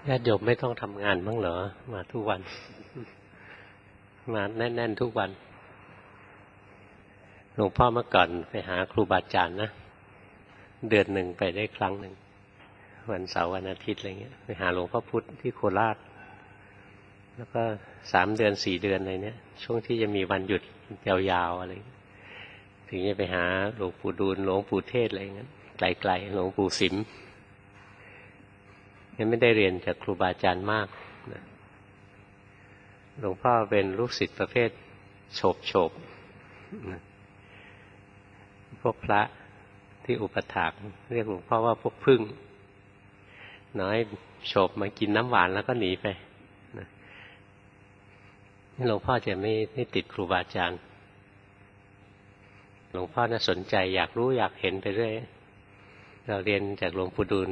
ญาติโยมไม่ต้องทำงานบ้างเหรอมาทุกวันมาแน่นๆทุกวันหลวงพ่อเมื่อก่อนไปหาครูบาอาจารย์นะเดือนหนึ่งไปได้ครั้งหนึ่งวันเสาร์วันอาทิตย์อะไรเงี้ยไปหาหลวงพ่อพุธที่โคราชแล้วก็3 เดือน4 เดือนอะไรเนี้ยช่วงที่จะมีวันหยุดยาวๆอะไรถึงจะไปหาหลวงปู่ดูลหลวงปู่เทศอะไรเงี้ยไกลๆหลวงปู่สิมยังไม่ได้เรียนจากครูบาอาจารย์มากนะหลวงพ่อเป็นลูกศิษย์ประเภทโฉบนะพวกพระที่อุปถากเรียกหลวงพ่อว่าพวกพึ่งน้อยโฉบมากินน้ำหวานแล้วก็หนีไปนะหลวงพ่อจะไม่ติดครูบาอาจารย์หลวงพ่อน่าสนใจอยากรู้อยากเห็นไปเรื่อยเราเรียนจากหลวงปู่ดูล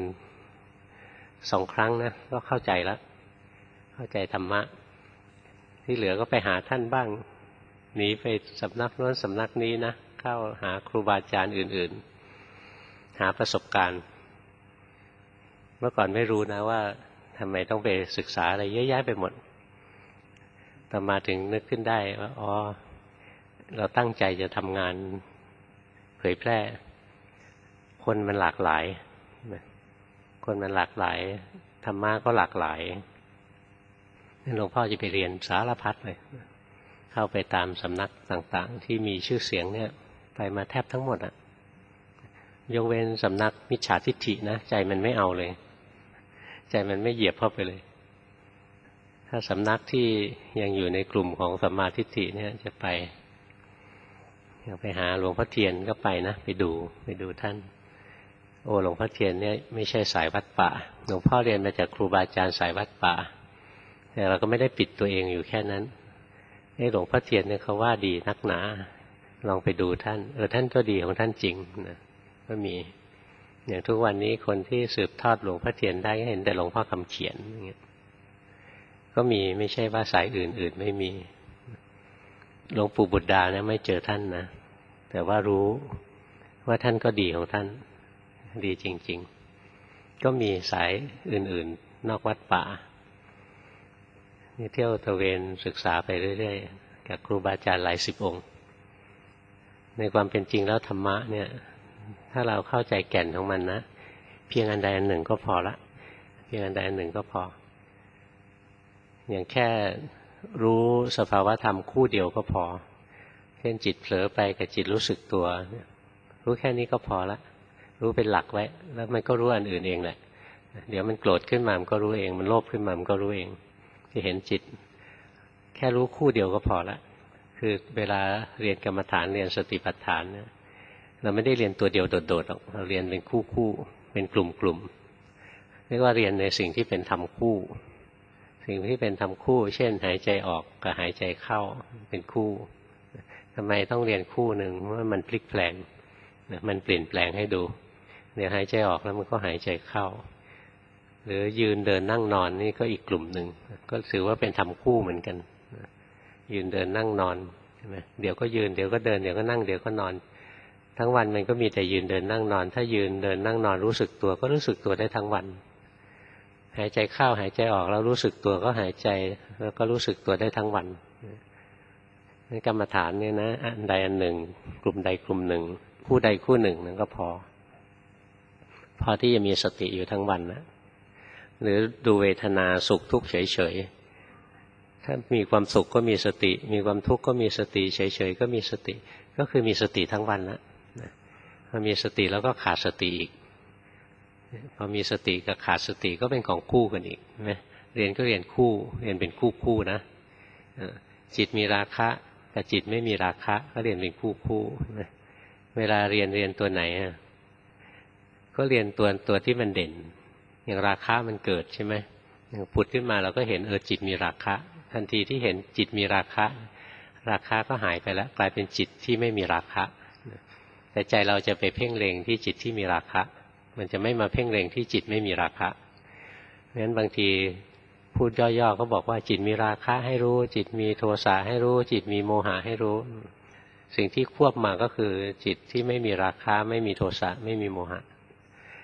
2 ครั้งนะก็เข้าใจแล้วเข้าใจธรรมะที่เหลือก็ไปหาท่านบ้างหนีไปสำนักโน้นสำนักนี้นะเข้าหาครูบาอาจารย์อื่นๆหาประสบการณ์เมื่อก่อนไม่รู้นะว่าทำไมต้องไปศึกษาอะไรเยอะแยะไปหมดต่อมาถึงนึกขึ้นได้ว่าอ๋อเราตั้งใจจะทำงานเผยแพร่คนมันหลากหลายคนมันหลากหลายธรรมะก็หลากหลายหลวงพ่อจะไปเรียนสารพัดเลยเข้าไปตามสำนักต่างๆที่มีชื่อเสียงเนี่ยไปมาแทบทั้งหมดอะยกเว้นสำนักมิจฉาทิฏฐินะใจมันไม่เอาเลยใจมันไม่เหยียบเข้าไปเลยถ้าสำนักที่ยังอยู่ในกลุ่มของสัมมาทิฏฐิเนี่ยจะไปอยากไปหาหลวงพ่อเทียนก็ไปนะไปดูท่านโอ้หลวงพ่อเทียนเนี่ยไม่ใช่สายวัดป่าหลวงพ่อเรียนมาจากครูบาอาจารย์สายวัดป่าแต่เราก็ไม่ได้ปิดตัวเองอยู่แค่นั้นหลวงพ่อเทียนเนี่ยเขาว่าดีนักหนาลองไปดูท่านท่านก็ดีของท่านจริงนะก็มีอย่างทุกวันนี้คนที่สืบทอดหลวงพ่อเทียนได้ก็เห็นแต่หลวงพ่อคำเขียนอย่างเงี้ยก็มีไม่ใช่ว่าสายอื่นๆไม่มีหลวงปู่บุตรดาเนี่ยไม่เจอท่านนะแต่ว่ารู้ว่าท่านก็ดีของท่านดีจริงๆก็มีสายอื่นๆนอกวัดป่านี่เที่ยวตระเวนศึกษาไปเรื่อยๆกับครูบาอาจารย์หลาย10 องค์ในความเป็นจริงแล้วธรรมะเนี่ยถ้าเราเข้าใจแก่นของมันนะเพียงอันใดอันหนึ่งก็พอละเพียงอันใดอันหนึ่งก็พออย่างแค่รู้สภาวะธรรมคู่เดียวก็พอเช่นจิตเผลอไปกับจิตรู้สึกตัวรู้แค่นี้ก็พอละรู้เป็นหลักไว้แล้วมันก็รู้อันอื่นเองแหละเดี๋ยวมันโกรธขึ้นมามันก็รู้เองมันโลภขึ้นมามันก็รู้เองที่เห็นจิตแค่รู้คู่เดียวก็พอละคือเวลาเรียนกรรมฐานเรียนสติปัฏฐานเนี่ยเราไม่ได้เรียนตัวเดียวโดดๆหรอกเราเรียนเป็นคู่เป็นกลุ่มเรียกว่าเรียนในสิ่งที่เป็นธรรมคู่สิ่งที่เป็นธรรมคู่เช่นหายใจออกกับหายใจเข้าเป็นคู่ทำไมต้องเรียนคู่หนึ่งเพราะมันพลิกแปลงมันเปลี่ยนแปลงให้ดูเดี๋ยวหายใจออกแล้วมันก็หายใจเข้าหรือยืนเดินนั่งนอนนี่ก็อีกกลุ่มหนึ่งก็ถือว่าเป็นธรรมคู่เหมือนกันยืนเดินนั่งนอนใช่ไหมเดี๋ยวก็ยืนเดี๋ยวก็เดินเดี๋ยวก็นั่งเดี๋ยวก็นอนทั้งวันมันก็มีแต่ยืนเดินนั่งนอนถ้ายืนเดินนั่งนอนรู้สึกตัวก็รู้สึกตัวได้ทั้งวันหายใจเข้าหายใจออกแล้วรู้สึกตัวก็หายใจแล้วก็รู้สึกตัวได้ทั้งวันในกรรมฐานเนี่ยนะอันใดอันหนึ่งกลุ่มใดกลุ่มหนึ่งคู่ใดคู่หนึ่งนั่นก็พอที่จะมีสติอยู่ทั้งวันนะหรือดูเวทนาสุขทุกข์เฉยๆถ้ามีความสุขก็มีสติมีความทุกข์ก็มีสติเฉยๆก็มีสติก็คือมีสติทั้งวันนะพอมีสติแล้วก็ขาดสติอีกพอมีสติกับขาดสติก็เป็นของคู่กันอีกใช่ไหมเรียนก็เรียนคู่เรียนเป็นคู่นะจิตมีราคะกับจิตไม่มีราคะก็เรียนเป็นคู่เวลาเรียนตัวไหนก็เรียนตัวที่มันเด่นอย่างราคะมันเกิดใช่ไหมผุดขึ้นมาเราก็เห็นจิตมีราคะทันทีที่เห็นจิตมีราคะก็หายไปแล้วกลายเป็นจิตที่ไม่มีราคะแต่ใจเราจะไปเพ่งเล็งที่จิตที่มีราคะมันจะไม่มาเพ่งเล็งที่จิตไม่มีราคะเพราะฉะนั้นบางทีพูดย่อๆก็บอกว่าจิตมีราคะให้รู้จิตมีโทสะให้รู้จิตมีโมหะให้รู้สิ่งที่ควบมาก็คือจิตที่ไม่มีราคะไม่มีโทสะไม่มีโมหะ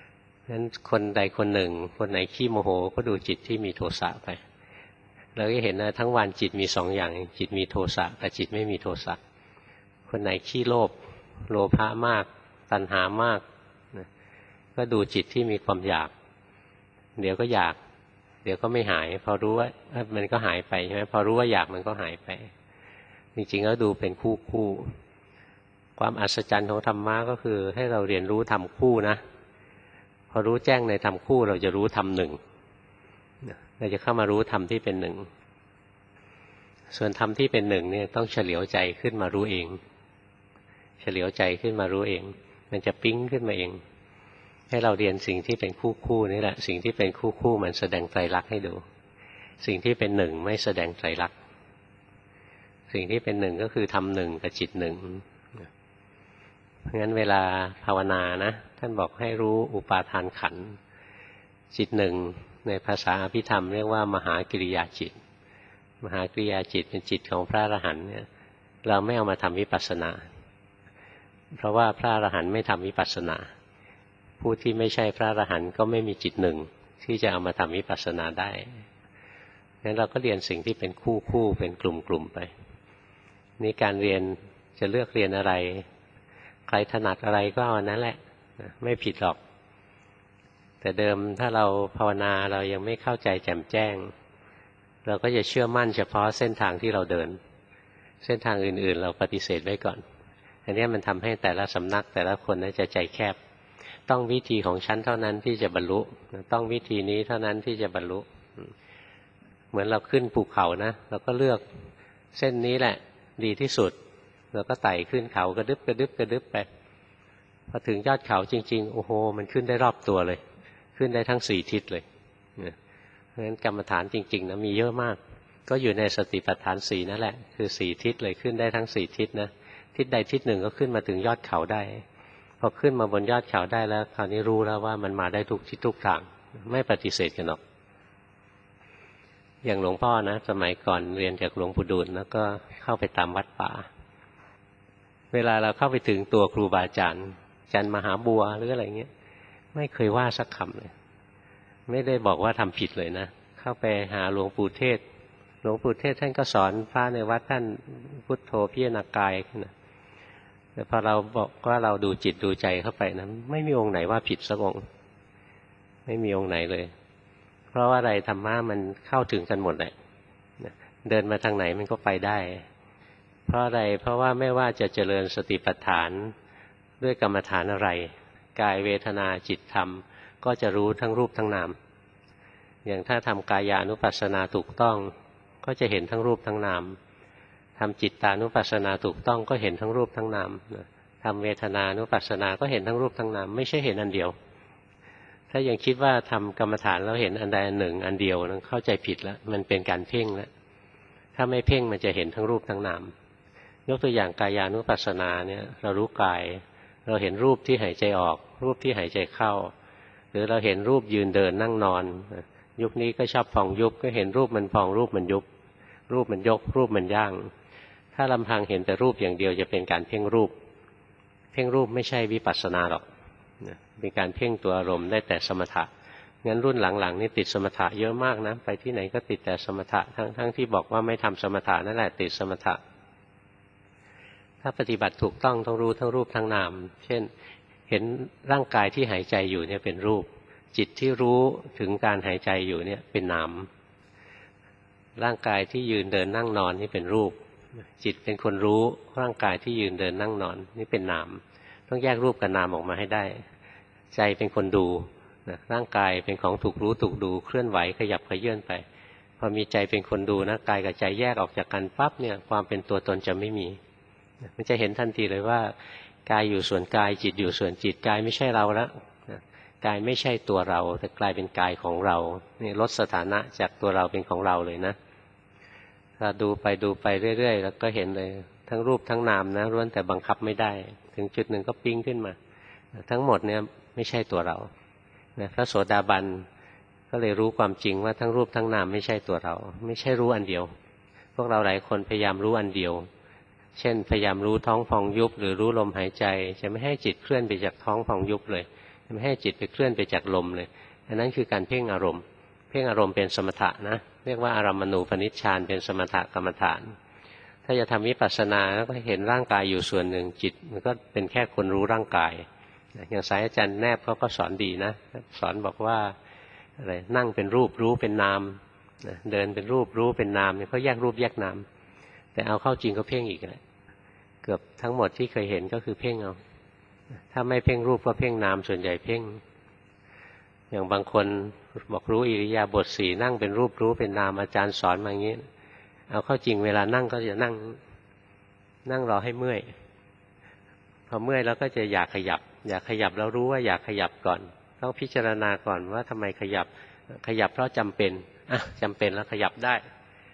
นั้นคนใดคนหนึ่งคนไหนขี้โมโหก็ดูจิตที่มีโทสะไปเราก็เห็นนะทั้งวันจิตมีสองอย่างจิตมีโทสะกับจิตไม่มีโทสะคนไหนขี้โลภโลภะมากตัณหามากก็ดูจิตที่มีความอยากเดี๋ยวก็อยากเดี๋ยวก็ไม่หายพอรู้ว่ามันก็หายไปใช่ไหมพอรู้ว่าอยากมันก็หายไปจริงๆแล้วดูเป็นคู่ความอัศจรรย์ของธรรมะก็คือให้เราเรียนรู้ธรรมคู่นะพอรู้แจ้งในธรรมคู่เราจะรู้ธรรมหนึ่งเราจะเข้ามารู้ธรรมที่เป็นหนึ่งส่วนธรรมที่เป็นหนึ่งเนี่ยต้องเฉลียวใจขึ้นมารู้เองเฉลียวใจขึ้นมารู้เองมันจะปิ๊งขึ้นมาเองให้เราเรียนสิ่งที่เป็นคู่นี่แหละสิ่งที่เป็นคู่มันแสดงไตรลักษณ์ให้ดูสิ่งที่เป็นหนึ่งไม่แสดงไตรลักษณ์สิ่งที่เป็นหนึ่งก็คือธรรมหนึ่งกับจิตหนึ่งเพราะงั้นเวลาภาวนานะท่านบอกให้รู้อุปาทานขันธ์จิตหนึ่งในภาษาอภิธรรมเรียกว่ามหากิริยาจิตมหากิริยาจิตเป็นจิตของพระอรหันต์เนี่ยเราไม่เอามาทำวิปัสสนาเพราะว่าพระอรหันต์ไม่ทำวิปัสสนาผู้ที่ไม่ใช่พระอรหันต์ก็ไม่มีจิตหนึ่งที่จะเอามาทำวิปัสสนาได้งั้นเราก็เรียนสิ่งที่เป็นคู่เป็นกลุ่มไปนี่การเรียนจะเลือกเรียนอะไรใครถนัดอะไรก็เอานั้นแหละไม่ผิดหรอกแต่เดิมถ้าเราภาวนาเรายังไม่เข้าใจแจ่มแจ้งเราก็จะเชื่อมั่นเฉพาะเส้นทางที่เราเดินเส้นทางอื่นๆเราปฏิเสธไว้ก่อนอันนี้มันทำให้แต่ละสำนักแต่ละคนน่าจะใจแคบต้องวิธีของฉันเท่านั้นที่จะบรรลุต้องวิธีนี้เท่านั้นที่จะบรรลุเหมือนเราขึ้นภูเขานะเราก็เลือกเส้นนี้แหละดีที่สุดเราก็ไต่ขึ้นเขากระดึบไปพอถึงยอดเขาจริงๆโอ้โหมันขึ้นได้รอบตัวเลยขึ้นได้ทั้งสี่ทิศเลยเพราะฉะนั้นกรรมฐานจริงๆนะมีเยอะมากก็อยู่ในสติปัฏฐานสี่นั่นแหละคือสี่ทิศเลยขึ้นได้ทั้งสี่ทิศนะทิศใดทิศหนึ่งก็ขึ้นมาถึงยอดเขาได้พอขึ้นมาบนยอดเขาได้แล้วคราวนี้รู้แล้วว่ามันมาได้ทุกทิศทุกทางไม่ปฏิเสธกันหรอกอย่างหลวงพ่อนะสมัยก่อนเรียนจากหลวงปู่ดูลแล้วก็เข้าไปตามวัดป่าเวลาเราเข้าไปถึงตัวครูบาอาจารย์มหาบัวหรืออะไรเงี้ยไม่เคยว่าสักคำเลยไม่ได้บอกว่าทำผิดเลยนะเข้าไปหาหลวงปู่เทศท่านก็สอนพระในวัดท่านพุทโธพิจารณากายนะแต่พอเราบอกว่าเราดูจิตดูใจเข้าไปนะไม่มีองค์ไหนว่าผิดสักองค์ไม่มีองค์ไหนเลยเพราะว่าอะไรธรรมะมันเข้าถึงกันหมดแหละเดินมาทางไหนมันก็ไปได้เพราะอะไรเพราะว่าไม่ว่าจะเจริญสติปัฏฐานด้วยกรรมฐานอะไรกายเวทนาจิตธรรมก็จะรู้ทั้งรูปทั้งนามอย่างถ้าทำกายานุปัสสนาถูกต้องก็จะเห็นทั้งรูปทั้งนามทำจิตตานุปัสสนาถูกต้องก็เห็นทั้งรูปทั้งนามทำเวทนานุปัสสนาก็เห็นทั้งรูปทั้งนามไม่ใช่เห็นอันเดียวถ้ายังคิดว่าทำกรรมฐานแล้วเห็นอันใดอันหนึ่งอันเดียวนั้นเข้าใจผิดแล้วมันเป็นการเพ่งแล้วถ้าไม่เพ่งมันจะเห็นทั้งรูปทั้งนามยกตัวอย่างกายานุปัสสนาเนี่ยเรารู้กายเราเห็นรูปที่หายใจออกรูปที่หายใจเข้าหรือเราเห็นรูปยืนเดินนั่งนอนยุคนี้ก็ชอบพองยุบก็เห็นรูปมันพองรูปมันยุบรูปมันยกรูปมันย่างถ้าลำพังเห็นแต่รูปอย่างเดียวจะเป็นการเพ่งรูปไม่ใช่วิปัสสนาหรอกเป็นการเพ่งตัวอารมณ์ได้แต่สมถะงั้นรุ่นหลังๆนี่ติดสมถะเยอะมากนะไปที่ไหนก็ติดแต่สมถะทั้งที่บอกว่าไม่ทำสมถะนั่นแหละติดสมถะถ้าปฏิบัติถูกต้องต้องรู้ทั้งรูปทั้งนามเช่นเห็นร่างกายที่หายใจอยู่เนี่ยเป็นรูปจิตที่รู้ถึงการหายใจอยู่เนี่ยเป็นนามร่างกายที่ยืนเดินนั่งนอนนี่เป็นรูปจิตเป็นคนรู้ร่างกายที่ยืนเดินนั่งนอนนี่เป็นนามต้องแยกรูปกับนามออกมาให้ได้ใจเป็นคนดูร่างกายเป็นของถูกรู้ถูกดูเคลื่อนไหวขยับขยื่นไปพอมีใจเป็นคนดูนะกายกับใจแยกออกจากกันปั๊บเนี่ยความเป็นตัวตนจะไม่มีมันจะเห็นทันทีเลยว่ากายอยู่ส่วนกายจิตอยู่ส่วนจิตกายไม่ใช่เราแล้วกายไม่ใช่ตัวเราแต่กลายเป็นกายของเรานี่ลดสถานะจากตัวเราเป็นของเราเลยนะถ้าดูไปเรื่อยๆแล้วก็เห็นเลยทั้งรูปทั้งนามนะล้วนแต่บังคับไม่ได้ถึงจุดหนึ่งก็ปิ้งขึ้นมาทั้งหมดเนี่ยไม่ใช่ตัวเราพระโสดาบันก็เลยรู้ความจริงว่าทั้งรูปทั้งนามไม่ใช่ตัวเราไม่ใช่รู้อันเดียวพวกเราหลายคนพยายามรู้อันเดียวเช่นพยายามรู้ท้องพองยุบหรือรู้ลมหายใจจะไม่ให้จิตเคลื่อนไปจากท้องพองยุบเลยไม่ให้จิตไปเคลื่อนไปจากลมเลยอันนั้นคือการเพ่งอารมณ์เพ่งอารมณ์เป็นสมถะนะเรียกว่าอารัมมณูปนิชฌานเป็นสมถะกรรมฐานถ้าจะทำวิปัสสนาก็เห็นร่างกายอยู่ส่วนหนึ่งจิตมันก็เป็นแค่คนรู้ร่างกายอย่างสายอาจารย์แนบเขาก็สอนดีนะสอนบอกว่าอะไรนั่งเป็นรูปรู้เป็นนามเดินเป็นรูปรู้เป็นนามเนี่ยเขาแยกรูปแยกนามแต่เอาเข้าจริงก็เพ่งอีกแหละเกือบทั้งหมดที่เคยเห็นก็คือเพ่งเอาถ้าไม่เพ่งรูปก็เพ่งนามส่วนใหญ่เพ่งอย่างบางคนบอกรู้อิริยาบถสี่นั่งเป็นรูปรู้เป็นนามอาจารย์สอนมาอย่างนี้เอาเข้าจริงเวลานั่งก็จะนั่งรอให้เมื่อยพอเมื่อยแล้วก็จะอยากขยับแล้วรู้ว่าอยากขยับก่อนต้องพิจารณาก่อนว่าทำไมขยับเพราะจำเป็นจำเป็นแล้วขยับได้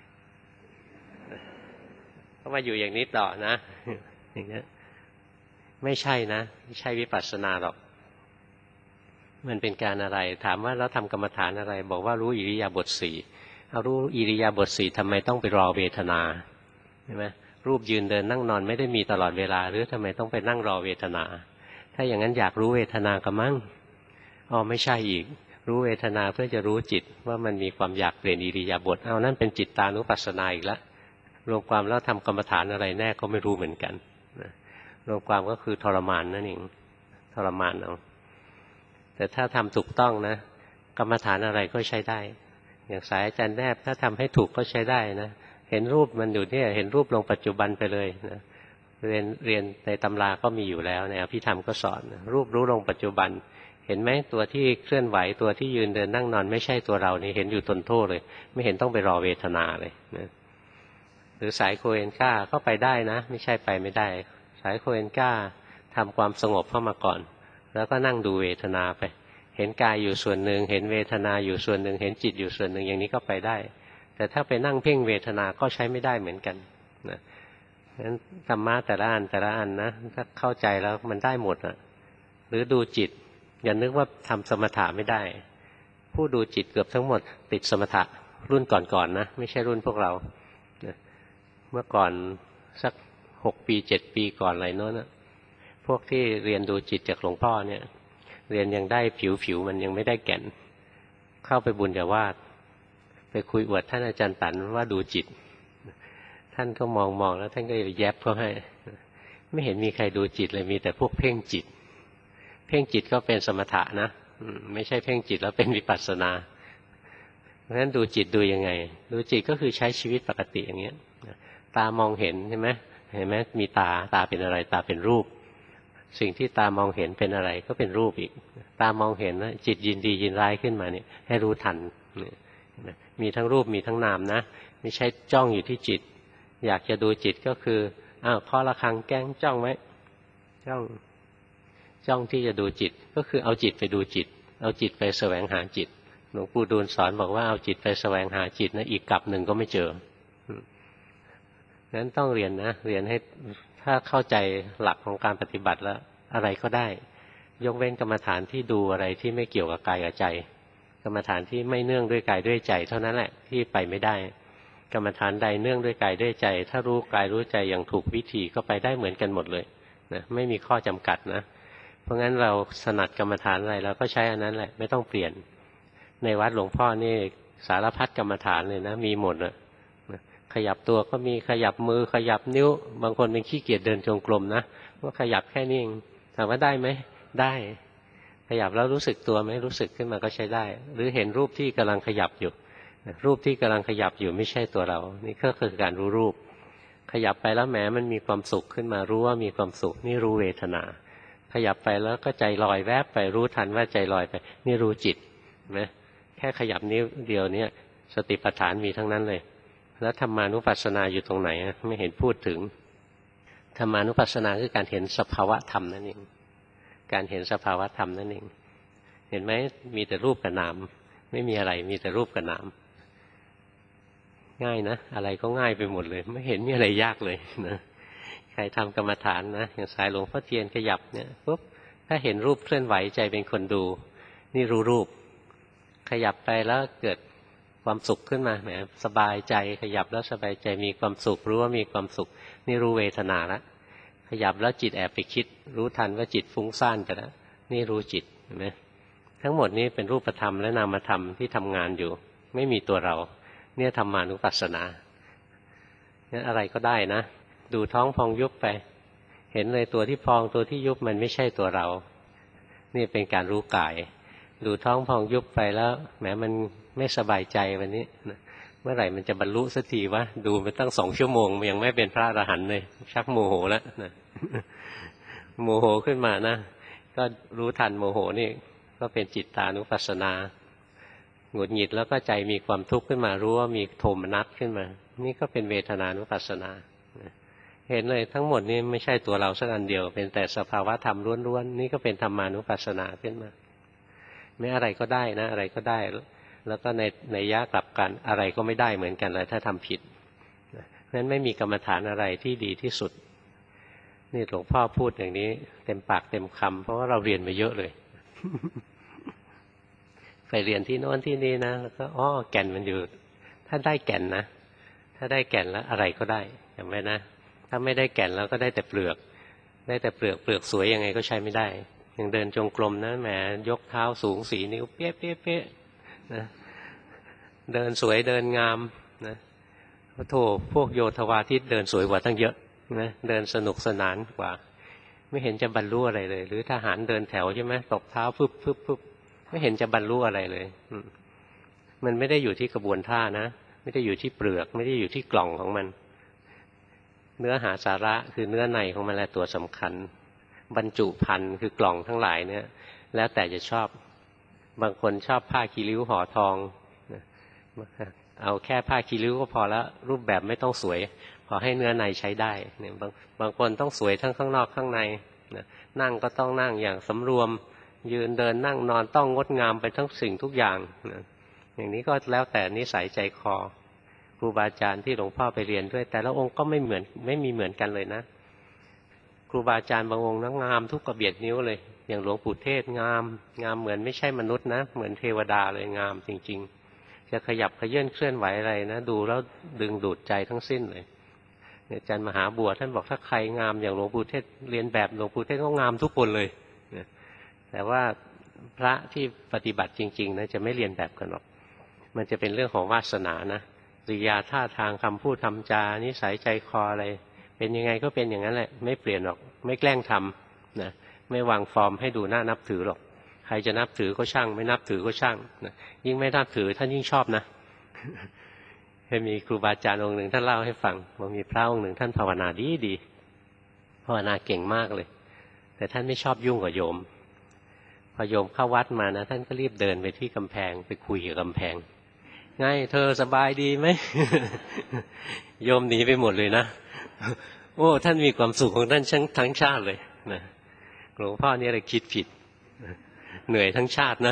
ก็มาอยู่อย่างนี้ต่อนะอย่างนี้ไม่ใช่นะไม่ใช่วิปัสสนาหรอกมันเป็นการอะไรถามว่าเราทำกรรมฐานอะไรบอกว่ารู้อิริยาบถสี่เอารู้อิริยาบถสี่ทำไมต้องไปรอเวทนาใช่ไหมรูปยืนเดินนั่งนอนไม่ได้มีตลอดเวลาหรือทำไมต้องไปนั่งรอเวทนาถ้าอย่างนั้นอยากรู้เวทนาก็มั่งไม่ใช่อีกรู้เวทนาเพื่อจะรู้จิตว่ามันมีความอยากเปลี่ยนอิริยาบถนั่นเป็นจิตตานุปัสสนาอีกแล้วรวมความแล้วทำกรรมฐานอะไรแน่ก็ไม่รู้เหมือนกันรวมความก็คือทรมานนั่นเองทรมานเอาแต่ถ้าทำถูกต้องนะกรรมฐานอะไรก็ใช้ได้อย่างสายอาจารย์แนบถ้าทำให้ถูกก็ใช้ได้นะเห็นรูปมันอยู่เนี่ยเห็นรูปลงปัจจุบันไปเลยนะเรียนในตำราก็มีอยู่แล้วในอภิธรรมก็สอนรูปรู้ลงปัจจุบันเห็นไหมตัวที่เคลื่อนไหวตัวที่ยืนเดินนั่งนอนไม่ใช่ตัวเรานี่เห็นอยู่ทนโทษเลยไม่เห็นต้องไปรอเวทนาเลยนะหรือสายโคเอนก้าก็ไปได้นะไม่ใช่ไปไม่ได้สายโคเอนก้าทำความสงบเข้ามาก่อนแล้วก็นั่งดูเวทนาไปเห็นกายอยู่ส่วนหนึ่งเห็นเวทนาอยู่ส่วนหนึ่งเห็นจิตอยู่ส่วนหนึ่งอย่างนี้ก็ไปได้แต่ถ้าไปนั่งเพ่งเวทนาก็ใช้ไม่ได้เหมือนกันนะงั้นธรรมะแต่ละอันนะถ้าเข้าใจแล้วมันได้หมดอ่ะหรือดูจิตอย่านึกว่าทำสมถะไม่ได้ผู้ดูจิตเกือบทั้งหมดติดสมถะรุ่นก่อนๆนะไม่ใช่รุ่นพวกเราเมื่อก่อนสัก6 ปี 7 ปีก่อนอะไรโน้นนะพวกที่เรียนดูจิตจากหลวงพ่อเนี่ยเรียนยังได้ผิวมันยังไม่ได้แก่นเข้าไปบุญญาวาสไปคุยอวดท่านอาจารย์ตันว่าดูจิตท่านก็มองแล้วท่านก็แยบเขาให้ไม่เห็นมีใครดูจิตเลยมีแต่พวกเพ่งจิตก็เป็นสมถะนะไม่ใช่เพ่งจิตแล้วเป็นวิปัสสนาเพราะฉะนั้นดูจิตดูยังไงดูจิตก็คือใช้ชีวิตปกติอย่างเงี้ยตามองเห็นใช่ไหมมีตาเป็นอะไรตาเป็นรูปสิ่งที่ตามองเห็นเป็นอะไรก็เป็นรูปอีกตามองเห็นนะจิตยินดียินร้ายขึ้นมาเนี่ยให้รู้ทันมีทั้งรูปมีทั้งนามนะไม่ใช่จ้องอยู่ที่จิตอยากจะดูจิตก็คือเคาะระฆังแกล้งจ้องไว้จ้องที่จะดูจิตก็คือเอาจิตไปดูจิตเอาจิตไปแสวงหาจิตหลวงปู่ดูลสอนบอกว่าเอาจิตไปแสวงหาจิตนะอีกกลับหนึ่งก็ไม่เจองั้นต้องเรียนนะเรียนให้ถ้าเข้าใจหลักของการปฏิบัติแล้วอะไรก็ได้ยกเว้นกรรมฐานที่ดูอะไรที่ไม่เกี่ยวกับกายกับใจกรรมฐานที่ไม่เนื่องด้วยกายด้วยใจเท่านั้นแหละที่ไปไม่ได้กรรมฐานใดเนื่องด้วยกายด้วยใจถ้ารู้กายรู้ใจอย่างถูกวิธีก็ไปได้เหมือนกันหมดเลยนะไม่มีข้อจำกัดนะเพราะงั้นเราถนัดกรรมฐานอะไรเราก็ใช้อันนั้นแหละไม่ต้องเปลี่ยนในวัดหลวงพ่อนี่สารพัดกรรมฐานเลยนะมีหมดนะขยับตัวก็มีขยับมือขยับนิ้วบางคนเป็นขี้เกียจเดินจงกรมนะว่าขยับแค่นี้เองถามว่าได้ไหมได้ขยับแล้วรู้สึกตัวไหมรู้สึกขึ้นมาก็ใช้ได้หรือเห็นรูปที่กำลังขยับอยู่รูปที่กำลังขยับอยู่ไม่ใช่ตัวเรานี่ก็คือการรู้รูปขยับไปแล้วแหมมันมีความสุขขึ้นมารู้ว่ามีความสุขนี่รู้เวทนาขยับไปแล้วก็ใจลอยแวบไปรู้ทันว่าใจลอยไปนี่รู้จิตนะแค่ขยับนิ้วเดียวเนี่ยสติปัฏฐานมีทั้งนั้นเลยแล้วธรรมานุปัสสนาอยู่ตรงไหนไม่เห็นพูดถึงธรรมานุปัสสนาคือการเห็นสภาวะธรรมนั่นเองการเห็นสภาวะธรรมนั่นเองเห็นไหมมีแต่รูปกับนามไม่มีอะไรมีแต่รูปกับนามง่ายนะอะไรก็ง่ายไปหมดเลยไม่เห็นมีอะไรยากเลยนะใครทำกรรมฐานนะอย่างสายหลวงพ่อเทียนขยับเนี่ยปุ๊บถ้าเห็นรูปเคลื่อนไหวใจเป็นคนดูนี่รู้รูปขยับไปแล้วเกิดความสุขขึ้นมาแหมสบายใจขยับแล้วสบายใจมีความสุขรู้ว่ามีความสุขนี่รู้เวทนาละขยับแล้วจิตแอบไปคิดรู้ทันว่าจิตฟุ้งซ่านไปแล้วนี่รู้จิตเห็นไหมทั้งหมดนี้เป็นรูปธรรมและนามธรรมที่ทำงานอยู่ไม่มีตัวเราเนี่ยธรรมานุปัสสนาเนี่ยอะไรก็ได้นะดูท้องพองยุบไปเห็นเลยตัวที่พองตัวที่ยุบมันไม่ใช่ตัวเรานี่เป็นการรู้กายดูท้องพองยุบไปแล้วแหมมันไม่สบายใจวันนี้เมื่อไหร่มันจะบรรลุสักทีวะดูไปตั้ง2 ชั่วโมงยังไม่เป็นพระอรหันต์เลยชักโมโหแล้วนะโมโหขึ้นมานะก็รู้ทันโมโหนี่ก็เป็นจิตตานุปัสสนาหงุดหงิดแล้วก็ใจมีความทุกข์ขึ้นมารู้ว่ามีโทมนัสขึ้นมานี่ก็เป็นเวทนานุปัสสนาเห็นเลยทั้งหมดนี้ไม่ใช่ตัวเราสักอันเดียวเป็นแต่สภาวะธรรมล้วนๆนี่ก็เป็นธรรมานุปัสสนาขึ้นมาไม่อะไรก็ได้นะอะไรก็ได้แล้วก็ในยะกลับกันอะไรก็ไม่ได้เหมือนกันเลยถ้าทำผิดเพราะฉะนั้นไม่มีกรรมฐานอะไรที่ดีที่สุดนี่หลวงพ่อพูดอย่างนี้เต็มปากเต็มคำเพราะว่าเราเรียนมาเยอะเลย ไปเรียนที่โน้นที่นี่นะแล้วก็แก่นมันอยู่ถ้าได้แก่นนะถ้าได้แก่นแล้วอะไรก็ได้จำไว้นะถ้าไม่ได้แก่นแล้วก็ได้แต่เปลือกได้แต่เปลือกสวยยังไงก็ใช้ไม่ได้อย่างเดินจงกรมนะแหมยกเท้าสูง4 นิ้วเป๊ะนะเดินสวยเดินงามนะโธ่พวกโยธวาทิตเดินสวยกว่าตั้งเยอะนะเดินสนุกสนานกว่าไม่เห็นจะบรรลุอะไรเลยหรือทหารเดินแถวใช่ไหมตบเท้าฟึบไม่เห็นจะบรรลุอะไรเลยมันไม่ได้อยู่ที่กระบวนท่านะไม่ได้อยู่ที่เปลือกไม่ได้อยู่ที่กล่องของมันเนื้อหาสาระคือเนื้อในของมันแหละตัวสำคัญบรรจุภัณฑ์คือกล่องทั้งหลายเนี่ยแล้วแต่จะชอบบางคนชอบผ้าคีริ้วห่อทองเอาแค่ผ้าคีริ้วก็พอแล้วรูปแบบไม่ต้องสวยพอให้เนื้อในใช้ได้เนี่ยบางคนต้องสวยทั้งข้างนอกข้างในนั่งก็ต้องนั่งอย่างสำรวมยืนเดินนั่งนอนต้องงดงามไปทั้งสิ่งทุกอย่างอย่างนี้ก็แล้วแต่นิสัยใจคอครูบาอาจารย์ที่หลวงพ่อไปเรียนด้วยแต่ละองค์ก็ไม่มีเหมือนกันเลยนะครูบาอาจารย์บางองค์งามทุกกระเบียดนิ้วเลยอย่างหลวงปู่เทศงามเหมือนไม่ใช่มนุษย์นะเหมือนเทวดาเลยงามจริงๆจะขยับเขยื่อนเคลื่อนไหวอะไรนะดูแล้วดึงดูดใจทั้งสิ้นเลยอาจารย์มหาบัวท่านบอกถ้าใครงามอย่างหลวงปู่เทศเรียนแบบหลวงปู่เทศก็งามทุกคนเลยแต่ว่าพระที่ปฏิบัติจริงๆนะจะไม่เรียนแบบกันหรอกมันจะเป็นเรื่องของวาสนานะกิริยาท่าทางคำพูดคำจานิสัยใจคออะไรเป็นยังไงก็เป็นอย่างนั้นแหละไม่เปลี่ยนหรอกไม่แกล้งทำนะไม่วางฟอร์มให้ดูน่านับถือหรอกใครจะนับถือก็ช่างไม่นับถือก็ช่างนะยิ่งไม่นับถือท่านยิ่งชอบนะ เคยมีครูบาอาจารย์องค์หนึ่งท่านเล่าให้ฟังว่ามีพระองค์หนึ่งท่านภาวนาดีภาวนาเก่งมากเลยแต่ท่านไม่ชอบยุ่งกับโยมพอโยมเข้าวัดมานะท่านก็รีบเดินไปที่กำแพงไปคุยกับกำแพงไงเธอสบายดีไหม โยมหนีไปหมดเลยนะโอ้ท่านมีความสุขของท่านทั้งชาติเลยนะหลวงพ่อนี่อะไรคิดผิดเหนื่อยทั้งชาตินะ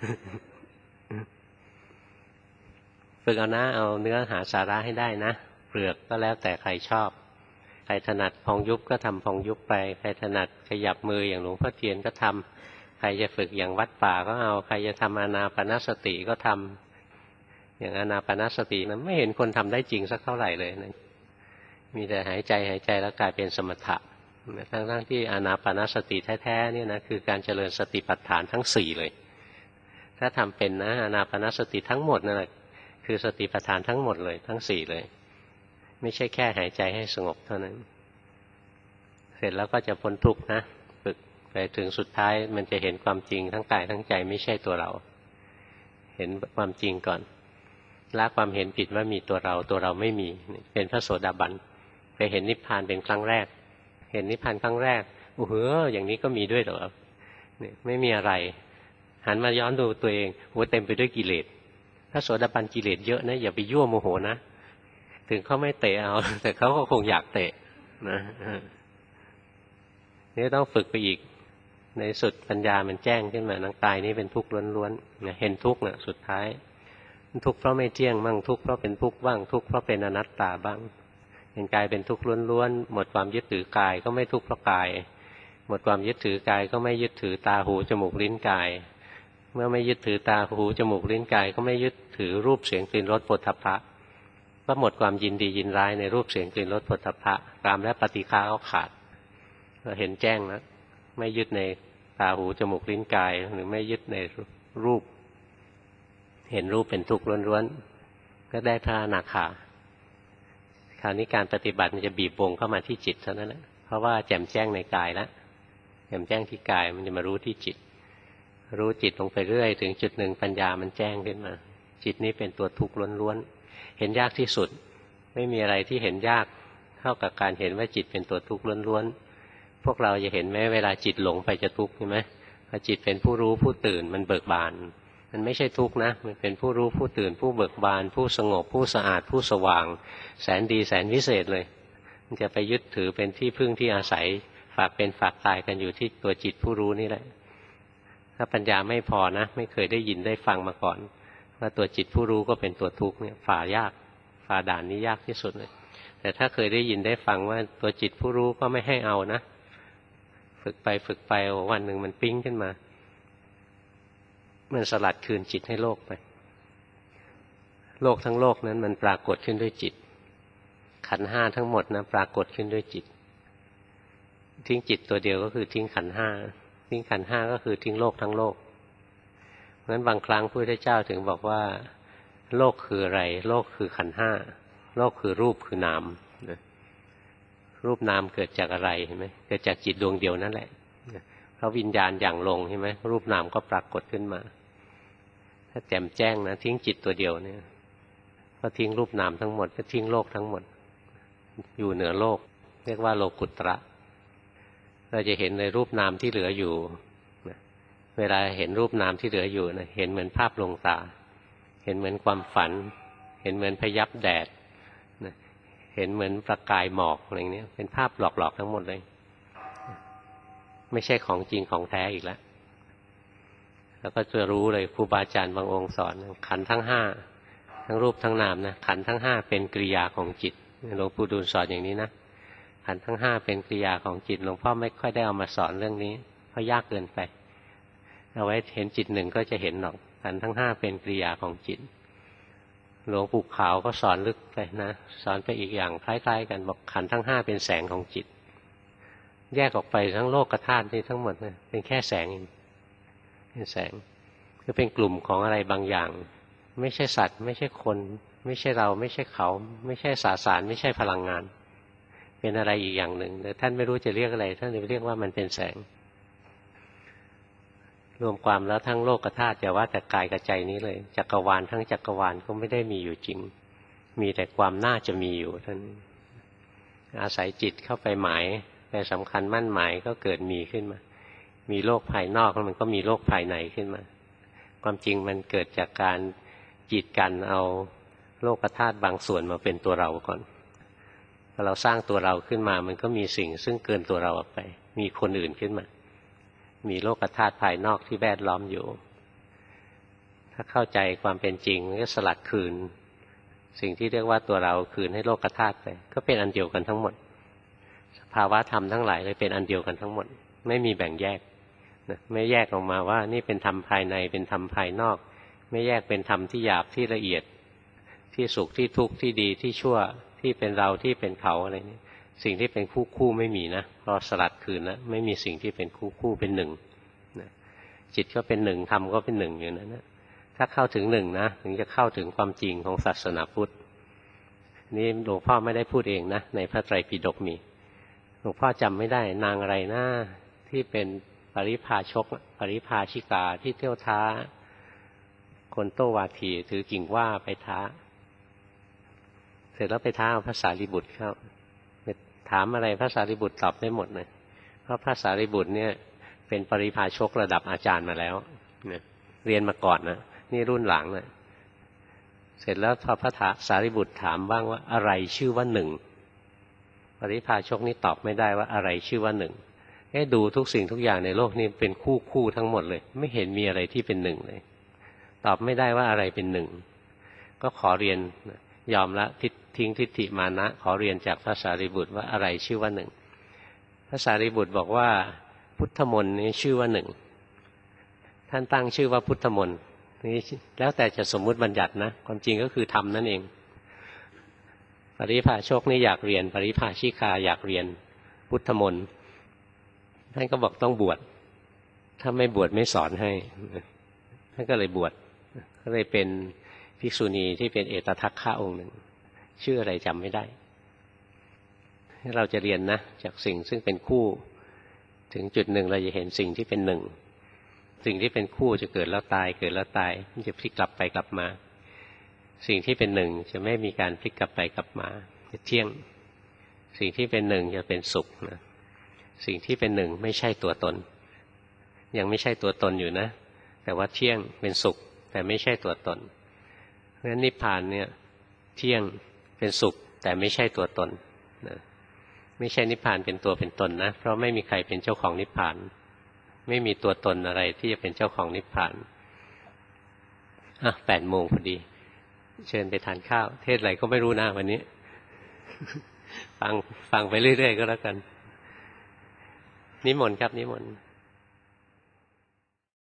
ฝึกเอานะเอาเนื้อหาสาระให้ได้นะเปลือกก็แล้วแต่ใครชอบใครถนัดพองยุบก็ทำพองยุบไปใครถนัดขยับมืออย่างหลวงพ่อเทียนก็ทำใครจะฝึกอย่างวัดป่าก็เอาใครจะทำอานาปานสติก็ทำอย่างอานาปานสตินั้นไม่เห็นคนทำได้จริงสักเท่าไหร่เลยนะมีแต่หายใจแล้วกลายเป็นสมถะทั้งที่อานาปานสติแท้ๆเนี่ยนะคือการเจริญสติปัฏฐานทั้ง4เลยถ้าทำเป็นนะอานาปานสติทั้งหมดนั่นแหละคือสติปัฏฐานทั้งหมดเลยทั้ง4เลยไม่ใช่แค่หายใจให้สงบเท่านั้นเสร็จแล้วก็จะพ้นทุกข์นะฝึกไปถึงสุดท้ายมันจะเห็นความจริงทั้งกายทั้งใจไม่ใช่ตัวเราเห็นความจริงก่อนละความเห็นผิดว่ามีตัวเราไม่มีเป็นพระโสดาบันไปเห็นนิพพานเป็นครั้งแรกเห็นนิพพานครั้งแรกโอ้โหอย่างนี้ก็มีด้วยเหรอเนี่ยไม่มีอะไรหันมาย้อนดูตัวเองโอ้เต็มไปด้วยกิเลสพระโสดาบันกิเลสเยอะนะอย่าไปยั่วโมโหนะถึงเขาไม่เตะเอาแต่เขาก็คงอยากเตะนะนี่ต้องฝึกไปอีกในสุดปัญญามันแจ้งขึ้นมานังกายนี้เป็นทุกข์ล้วนๆเห็นทุกข์นะสุดท้ายทุกข์เพราะไม่เที่ยงบ้างทุกข์เพราะเป็นทุกข์บ้างทุกข์เพราะเป็นอนัตตาบ้างเห็นกายเป็นทุกข์ล้วนๆหมดความยึดถือกายก็ไม่ทุกข์เพราะกายหมดความยึดถือกายก็ไม่ยึดถือตาหูจมูกลิ้นกายเมื่อไม่ยึดถือตาหูจมูกลิ้นกายก็ไม่ยึดถือรูปเสียงกลิ่นรสโผฏฐัพพะก็หมดความยินดียินร้ายในรูปเสียงกลิ่นรสโผฏฐัพพะกามและปฏิฆาก็ขาดเราเห็นแจ้งแล้วไม่ยึดในตาหูจมูกลิ้นกายหรือไม่ยึดในรูปเห็นรูปเป็นทุกข์ล้วนๆก็ได้พระอนาคาคราวนี้การปฏิบัติมันจะบีบวงเข้ามาที่จิตเท่านั้นแหละเพราะว่าแจ่มแจ้งในกายแล้วแจ่มแจ้งที่กายมันจะมารู้ที่จิตรู้จิตลงไปเรื่อยถึงจุดหนึ่งปัญญามันแจ้งขึ้นมาจิตนี้เป็นตัวทุกข์ล้วนๆเห็นยากที่สุดไม่มีอะไรที่เห็นยากเท่ากับการเห็นว่าจิตเป็นตัวทุกข์ล้วนๆพวกเราจะเห็นไหมเวลาจิตหลงไปจะทุกข์ใช่ไหมพอจิตเป็นผู้รู้ผู้ตื่นมันเบิกบานมันไม่ใช่ทุกข์นะมันเป็นผู้รู้ผู้ตื่นผู้เบิกบานผู้สงบผู้สะอาดผู้สว่างแสนดีแสนวิเศษเลยมันจะไปยึดถือเป็นที่พึ่งที่อาศัยฝากเป็นฝากตายกันอยู่ที่ตัวจิตผู้รู้นี่แหละถ้าปัญญาไม่พอนะไม่เคยได้ยินได้ฟังมาก่อนว่าตัวจิตผู้รู้ก็เป็นตัวทุกข์เนี่ยฝ่ายากฝ่าด่านนี้ยากที่สุดเลยแต่ถ้าเคยได้ยินได้ฟังว่าตัวจิตผู้รู้ก็ไม่ให้เอานะฝึกไปวันหนึ่งมันปิ๊งขึ้นมามันสลัดคืนจิตให้โลกไปโลกทั้งโลกนั้นมันปรากฏขึ้นด้วยจิตขันธ์ห้าทั้งหมดนะปรากฏขึ้นด้วยจิตทิ้งจิตตัวเดียวก็คือทิ้งขันธ์ห้าทิ้งขันธ์ห้าก็คือทิ้งโลกทั้งโลกเพราะฉะนั้นบางครั้งพระพุทธเจ้าถึงบอกว่าโลกคืออะไรโลกคือขันธ์ห้าโลกคือรูปคือนามรูปนามเกิดจากอะไรเห็นไหมเกิดจากจิตดวงเดียวนั่นแหละเพราะวิญญาณอย่างลงเห็นไหมรูปนามก็ปรากฏขึ้นมาถ้าแจ่มแจ้งนะทิ้งจิตตัวเดียวเนี่ยก็ทิ้งรูปนามทั้งหมดก็ทิ้งโลกทั้งหมดอยู่เหนือโลกเรียกว่าโลกุตระเราจะเห็นในรูปนามที่เหลืออยู่เวลาเห็นรูปนามที่เหลืออยู่นะเห็นเหมือนภาพลวงตาเห็นเหมือนความฝันเห็นเหมือนพยับแดดเห็นเหมือนประกายหมอกอะไรเนี้ยเป็นภาพหลอกๆทั้งหมดเลยไม่ใช่ของจริงของแท้อีกแล้วแล้วก็จะรู้เลยครูบาอาจารย์บางองค์สอนขันธ์ทั้งห้าทั้งรูปทั้งนามนะขันธ์ทั้งห้าเป็นกิริยาของจิตหลวงปู่ดูลสอนอย่างนี้นะขันธ์ทั้งห้าเป็นกิริยาของจิตหลวงพ่อไม่ค่อยได้เอามาสอนเรื่องนี้เพราะยากเกินไปเอาไว้เห็นจิตหนึ่งก็จะเห็นหรอกขันธ์ทั้งห้าเป็นกิริยาของจิตหลวงปู่ขาวก็สอนลึกไปนะสอนไปอีกอย่างคล้ายๆกันบอกขันธ์ทั้งห้าเป็นแสงของจิตแยกออกไปทั้งโลกธาตุนี่ทั้งหมดนะเป็นแค่แสงเองเป็นแสงคือเป็นกลุ่มของอะไรบางอย่างไม่ใช่สัตว์ไม่ใช่คนไม่ใช่เราไม่ใช่เขาไม่ใช่สสารไม่ใช่พลังงานเป็นอะไรอีกอย่างหนึ่งแต่ท่านไม่รู้จะเรียกอะไรท่านเรียกว่ามันเป็นแสงรวมความแล้วทั้งโลกธาตุอย่าว่าแต่กายกับใจนี้เลยจักรวาลทั้งจักรวาลก็ไม่ได้มีอยู่จริงมีแต่ความน่าจะมีอยู่ท่านอาศัยจิตเข้าไปหมายแต่สำคัญมั่นหมายก็เกิดมีขึ้นมามีโลกภายนอกแล้วมันก็มีโลกภายในขึ้นมาความจริงมันเกิดจากการกีดกันเอาโลกธาตุบางส่วนมาเป็นตัวเราก่อนพอเราสร้างตัวเราขึ้นมามันก็มีสิ่งซึ่งเกินตัวเราออกไปมีคนอื่นขึ้นมามีโลกธาตุภายนอกที่แวดล้อมอยู่ถ้าเข้าใจความเป็นจริงก็สลัดคืนสิ่งที่เรียกว่าตัวเราคืนให้โลกธาตุไปก็เป็นอันเดียวกันทั้งหมดสภาวะธรรมทั้งหลายเลยเป็นอันเดียวกันทั้งหมดไม่มีแบ่งแยกไม่แยกออกมาว่านี่เป็นธรรมภายในเป็นธรรมภายนอกไม่แยกเป็นธรรมที่หยาบที่ละเอียดที่สุขที่ทุกข์ที่ดีที่ชั่วที่เป็นเราที่เป็นเขาอะไรนี้สิ่งที่เป็นคู่ไม่มีนะพอสลัดคืนแล้วไม่มีสิ่งที่เป็นคู่เป็นหนึ่งจิตก็เป็นหนึ่งธรรมก็เป็นหนึ่งอยู่นั้นนะถ้าเข้าถึงหนึ่งนะถึงจะเข้าถึงความจริงของศาสนาพุทธนี่หลวงพ่อไม่ได้พูดเองนะในพระไตรปิฎกมีหลวงพ่อจำไม่ได้นางอะไรนะที่เป็นปริพาชกปริพาชิกาที่เที่ยวท้าคนโตวาทีถือกิ่งว่าไปท้าเสร็จแล้วไปท้าพระสารีบุตรเข้าถามอะไรพระสารีบุตรตอบได้หมดเลยเพราะพระสารีบุตรเนี่ยเป็นปริพาชกระดับอาจารย์มาแล้วเนี่ยเรียนมาก่อนนะนี่รุ่นหลังนะเสร็จแล้วพระสารีบุตรถามบ้างว่าอะไรชื่อว่าหนึ่งปริพาชกนี่ตอบไม่ได้ว่าอะไรชื่อว่าหนึ่งดูทุกสิ่งทุกอย่างในโลกนี้เป็นคู่ทั้งหมดเลยไม่เห็นมีอะไรที่เป็นหนึ่งเลยตอบไม่ได้ว่าอะไรเป็นหนึ่งก็ขอเรียนยอมละทิ้งทิฏฐิมานะขอเรียนจากพระสารีบุตรว่าอะไรชื่อว่าหนึ่งพระสารีบุตรบอกว่าพุทธมนต์นี้ชื่อว่าหนึ่งท่านตั้งชื่อว่าพุทธมนต์นี่แล้วแต่จะสมมุติบัญญัตินะความจริงก็คือธรรมนั่นเองปริพาชกนี่อยากเรียนปริพาชิกาอยากเรียนพุทธมนต์ท่านก็บอกต้องบวชถ้าไม่บวชไม่สอนให้ท่านก็เลยบวชก็เลยเป็นภิกษุณีที่เป็นเอตทัคคะองค์หนึ่งชื่ออะไรจำไม่ได้เราจะเรียนนะจากสิ่งซึ่งเป็นคู่ถึงจุดหนึ่งเราจะเห็นสิ่งที่เป็นหนึ่งสิ่งที่เป็นคู่จะเกิดแล้วตายเกิดแล้วตายมันจะพลิกกลับไปกลับมาสิ่งที่เป็นหนึ่งจะไม่มีการพลิกกลับไปกลับมาจะเที่ยงสิ่งที่เป็นหนึ่งจะเป็นสุขนะสิ่งที่เป็นหนึ่งไม่ใช่ตัวตนยังไม่ใช่ตัวตนอยู่นะแต่ว่าเที่ยงเป็นสุขแต่ไม่ใช่ตัวตนเพราะฉะนั้นนิพพานเนี่ยเที่ยงเป็นสุขแต่ไม่ใช่ตัวตนนะไม่ใช่นิพพานเป็นตัวเป็นตนนะเพราะไม่มีใครเป็นเจ้าของนิพพานไม่มีตัวตนอะไรที่จะเป็นเจ้าของนิพพาน8 โมงพอดีเชิญไปทานข้าวเทศอะไรก็ไม่รู้นะวันนี้ ฟังไปเรื่อยๆก็แล้วกันนิมนต์ครับนิมนต์